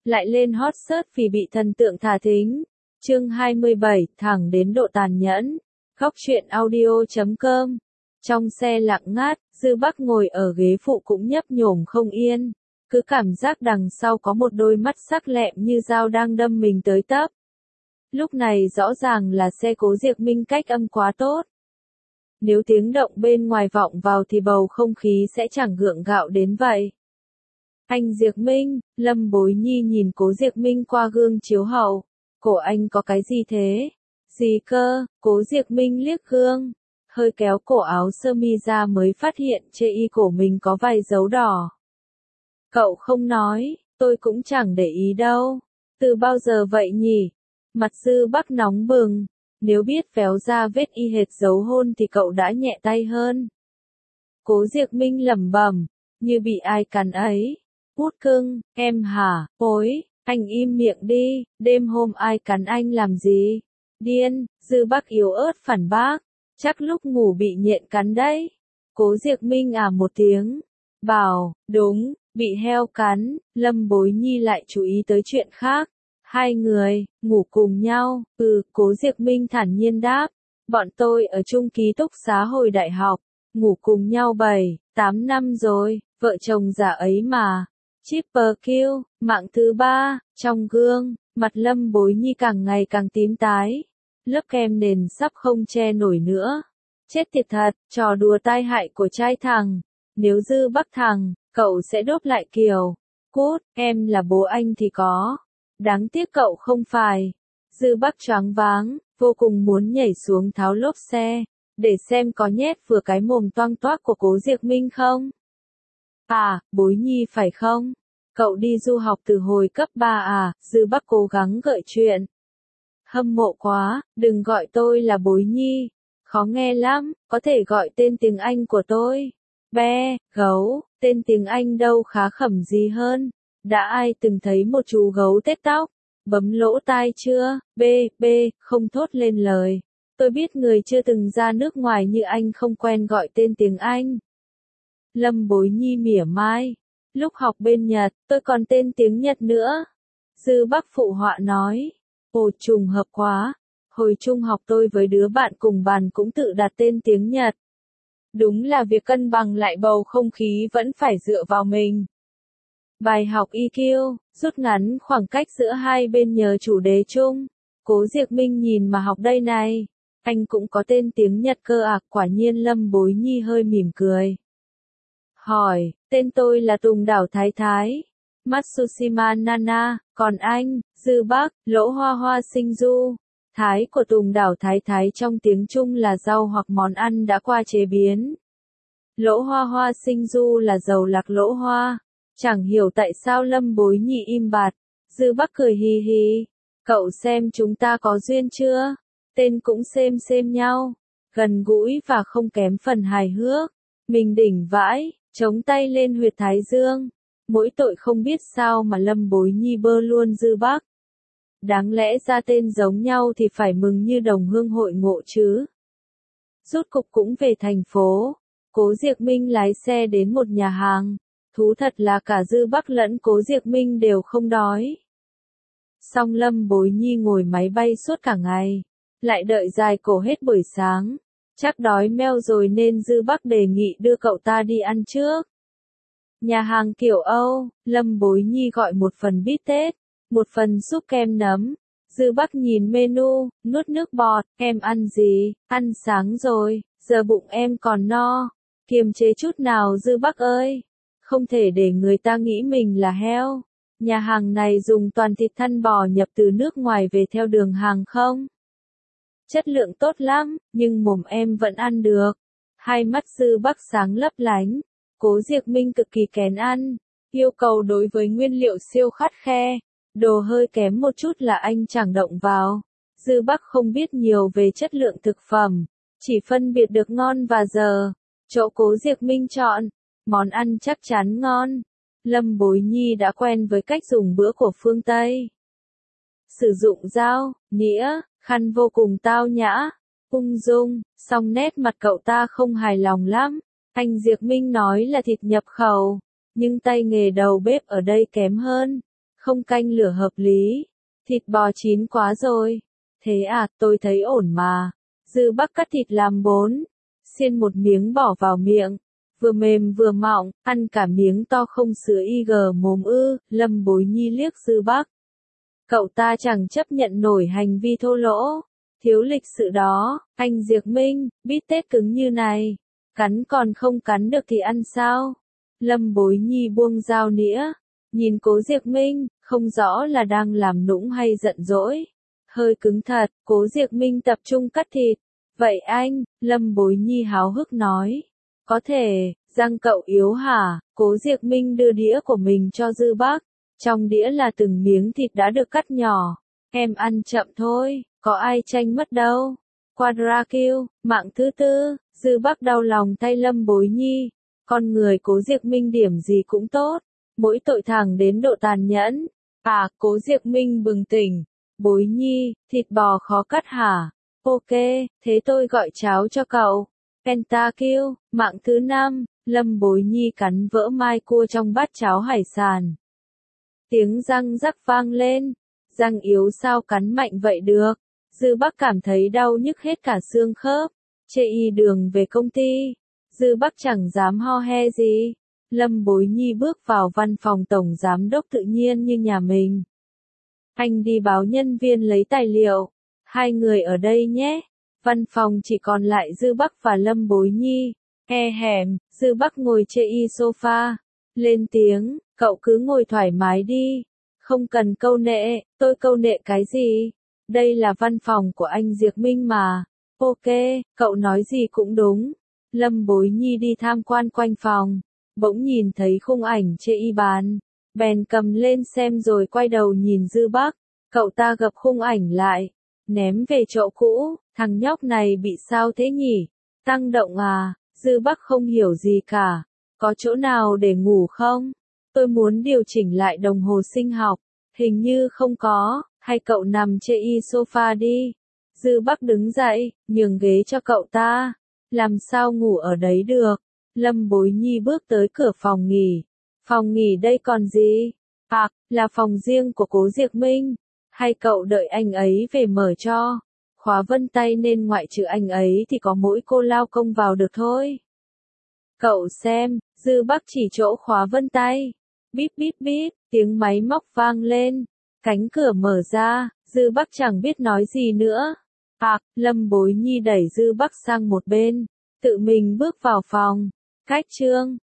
lại lên hot search vì bị thần tượng thả thính. Chương 27, thẳng đến độ tàn nhẫn. Góc truyện audio.com. Trong xe lặng ngắt, Dư Bắc ngồi ở ghế phụ cũng nhấp nhổm không yên, cứ cảm giác đằng sau có một đôi mắt sắc lẹm như dao đang đâm mình tới tấp. Lúc này rõ ràng là xe Cố Diệc Minh cách âm quá tốt. Nếu tiếng động bên ngoài vọng vào thì bầu không khí sẽ chẳng gượng gạo đến vậy. Anh Diệc Minh, Lâm Bối Nhi nhìn Cố Diệc Minh qua gương chiếu hậu. Cổ anh có cái gì thế? Gì cơ? Cố Diệc Minh liếc gương, hơi kéo cổ áo sơ mi ra mới phát hiện trên y cổ mình có vài dấu đỏ. Cậu không nói, tôi cũng chẳng để ý đâu. Từ bao giờ vậy nhỉ? Mặt Dư Bắc nóng bừng. Nếu biết véo ra vết y hệt dấu hôn thì cậu đã nhẹ tay hơn. Cố Diệc Minh lẩm bẩm, như bị ai cắn ấy. Út cưng, em hả? Ôi, anh im miệng đi, đêm hôm ai cắn anh làm gì? Điên, Dư Bắc yếu ớt phản bác. Chắc lúc ngủ bị nhện cắn đấy. Cố Diệc Minh một tiếng. Bảo, đúng, bị heo cắn. Lâm Bối Nhi lại chú ý tới chuyện khác. Hai người, ngủ cùng nhau. Cố Diệc Minh thản nhiên đáp. Bọn tôi ở chung ký túc xá hồi đại học. Ngủ cùng nhau 7-8 năm rồi. Vợ chồng già ấy mà. Triple kill, mạng thứ 3. Trong gương, mặt Lâm Bối Nhi càng ngày càng tím tái. Lớp kem nền sắp không che nổi nữa. Chết tiệt thật, trò đùa tai hại của trai thằng. Nếu Dư Bắc thằng, cậu sẽ đốp lại Kiều. Cút, em là bố anh thì có. Đáng tiếc cậu không phải. Dư Bắc choáng váng, vô cùng muốn nhảy xuống tháo lốp xe, để xem có nhét vừa cái mồm toang toác của Cố Diệc Minh không. Bối Nhi phải không? Cậu đi du học từ hồi cấp 3 à? Dư Bắc cố gắng gợi chuyện. Hâm mộ quá, đừng gọi tôi là Bối Nhi. Khó nghe lắm, có thể gọi tên tiếng Anh của tôi. Be, gấu, tên tiếng Anh đâu khá khẩm gì hơn. Đã ai từng thấy một chú gấu tết tóc? Bấm lỗ tai chưa? Không thốt lên lời. Tôi biết người chưa từng ra nước ngoài như anh không quen gọi tên tiếng Anh. Lâm Bối Nhi mỉa mai. Lúc học bên Nhật, tôi còn tên tiếng Nhật nữa. Dư Bắc phụ họa nói. Ồ, trùng hợp quá. Hồi trung học tôi với đứa bạn cùng bàn cũng tự đặt tên tiếng Nhật. Đúng là việc cân bằng lại bầu không khí vẫn phải dựa vào mình. Bài học EQ, rút ngắn khoảng cách giữa hai bên nhờ chủ đề chung. Cố Diệc Minh nhìn mà học đây này. Anh cũng có tên tiếng Nhật cơ à? Quả nhiên Lâm Bối Nhi hơi mỉm cười. Hỏi, tên tôi là Tùng Đảo Thái Thái. Matsushima Nana, còn anh, Dư Bắc, Lỗ Hoa Hoa Sinh Du. Thái của Tùng Đảo Thái Thái trong tiếng Trung là rau hoặc món ăn đã qua chế biến. Lỗ Hoa Hoa Sinh Du là dầu lạc lỗ hoa. Chẳng hiểu tại sao Lâm Bối Nhi im bặt. Dư Bắc cười hì hì. Cậu xem chúng ta có duyên chưa? Tên cũng xem nhau. Gần gũi và không kém phần hài hước. Mình đỉnh vãi, chống tay lên huyệt thái dương. Mỗi tội không biết sao mà Lâm Bối Nhi bơ luôn Dư Bắc. Đáng lẽ ra tên giống nhau thì phải mừng như đồng hương hội ngộ chứ. Rốt cục cũng về thành phố. Cố Diệc Minh lái xe đến một nhà hàng. Thú thật là cả Dư Bắc lẫn Cố Diệc Minh đều không đói. Song Lâm Bối Nhi ngồi máy bay suốt cả ngày. Lại đợi dài cổ hết buổi sáng. Chắc đói meo rồi nên Dư Bắc đề nghị đưa cậu ta đi ăn trước. Nhà hàng kiểu Âu, Lâm Bối Nhi gọi một phần bít tết, một phần súp kem nấm. Dư Bắc nhìn menu, nuốt nước bọt, em ăn gì? Ăn sáng rồi, giờ bụng em còn no. Kiềm chế chút nào Dư Bắc ơi. Không thể để người ta nghĩ mình là heo. Nhà hàng này dùng toàn thịt thăn bò nhập từ nước ngoài về theo đường hàng không? Chất lượng tốt lắm, nhưng mồm em vẫn ăn được. Hai mắt Dư Bắc sáng lấp lánh. Cố Diệc Minh cực kỳ kén ăn. Yêu cầu đối với nguyên liệu siêu khắt khe. Đồ hơi kém một chút là anh chẳng động vào. Dư Bắc không biết nhiều về chất lượng thực phẩm. Chỉ phân biệt được ngon và dở. Chỗ Cố Diệc Minh chọn. Món ăn chắc chắn ngon. Lâm Bối Nhi đã quen với cách dùng bữa của phương Tây. Sử dụng dao, nĩa, khăn vô cùng tao nhã, ung dung, song nét mặt cậu ta không hài lòng lắm. Anh Diệc Minh nói là thịt nhập khẩu, nhưng tay nghề đầu bếp ở đây kém hơn. không canh lửa hợp lý. Thịt bò chín quá rồi. Thế à, tôi thấy ổn mà. Dư Bắc cắt thịt làm 4, xiên một miếng bỏ vào miệng. Vừa mềm vừa mọng, ăn cả miếng to không sứa IG mồm ư, Lâm Bối Nhi liếc Dư Bắc. Cậu ta chẳng chấp nhận nổi hành vi thô lỗ, thiếu lịch sự đó, anh Diệc Minh, bít tết cứng như này. Cắn còn không cắn được thì ăn sao? Lâm Bối Nhi buông dao nĩa, nhìn Cố Diệc Minh, không rõ là đang làm nũng hay giận dỗi. Hơi cứng thật, Cố Diệc Minh tập trung cắt thịt. Vậy anh, Lâm Bối Nhi háo hức nói. Có thể, răng cậu yếu hả? Cố Diệc Minh đưa đĩa của mình cho Dư Bắc. Trong đĩa là từng miếng thịt đã được cắt nhỏ. Em ăn chậm thôi, có ai tranh mất đâu. Quadra kill, mạng thứ tư, Dư Bắc đau lòng thay Lâm Bối Nhi. Con người Cố Diệc Minh điểm gì cũng tốt, mỗi tội thẳng đến độ tàn nhẫn. À, Cố Diệc Minh bừng tỉnh. Bối Nhi, thịt bò khó cắt hả? Ok, thế tôi gọi cháo cho cậu. Pentakill, mạng thứ 5, Lâm Bối Nhi cắn vỡ mai cua trong bát cháo hải sản. Tiếng răng rắc vang lên. Răng yếu sao cắn mạnh vậy được? Dư Bắc cảm thấy đau nhức hết cả xương khớp. Chê y đường về công ty. Dư Bắc chẳng dám ho he gì. Lâm Bối Nhi bước vào văn phòng tổng giám đốc tự nhiên như nhà mình. Anh đi báo nhân viên lấy tài liệu. 2 người ở đây nhé. Văn phòng chỉ còn lại Dư Bắc và Lâm Bối Nhi. Hẻm, Dư Bắc ngồi chê y sofa. Lên tiếng, cậu cứ ngồi thoải mái đi. Không cần câu nệ, tôi câu nệ cái gì? Đây là văn phòng của anh Diệc Minh mà. Ok, cậu nói gì cũng đúng. Lâm Bối Nhi đi tham quan quanh phòng. Bỗng nhìn thấy khung ảnh chê y bán. Bèn cầm lên xem rồi quay đầu nhìn Dư Bắc. Cậu ta gập khung ảnh lại. Ném về chỗ cũ, thằng nhóc này bị sao thế nhỉ? Tăng động à? Dư Bắc không hiểu gì cả. Có chỗ nào để ngủ không? Tôi muốn điều chỉnh lại đồng hồ sinh học. Hình như không có, hay cậu nằm chê y sofa đi. Dư Bắc đứng dậy, nhường ghế cho cậu ta. Làm sao ngủ ở đấy được? Lâm Bối Nhi bước tới cửa phòng nghỉ. Phòng nghỉ đây còn gì? À, là phòng riêng của Cố Diệc Minh. Hay cậu đợi anh ấy về mở cho? Khóa vân tay nên ngoại trừ anh ấy thì có mỗi cô lao công vào được thôi. Cậu xem, Dư Bắc chỉ chỗ khóa vân tay. Bíp bíp bíp, tiếng máy móc vang lên. Cánh cửa mở ra, Dư Bắc chẳng biết nói gì nữa. À, Lâm Bối Nhi đẩy Dư Bắc sang một bên. Tự mình bước vào phòng. Cách chương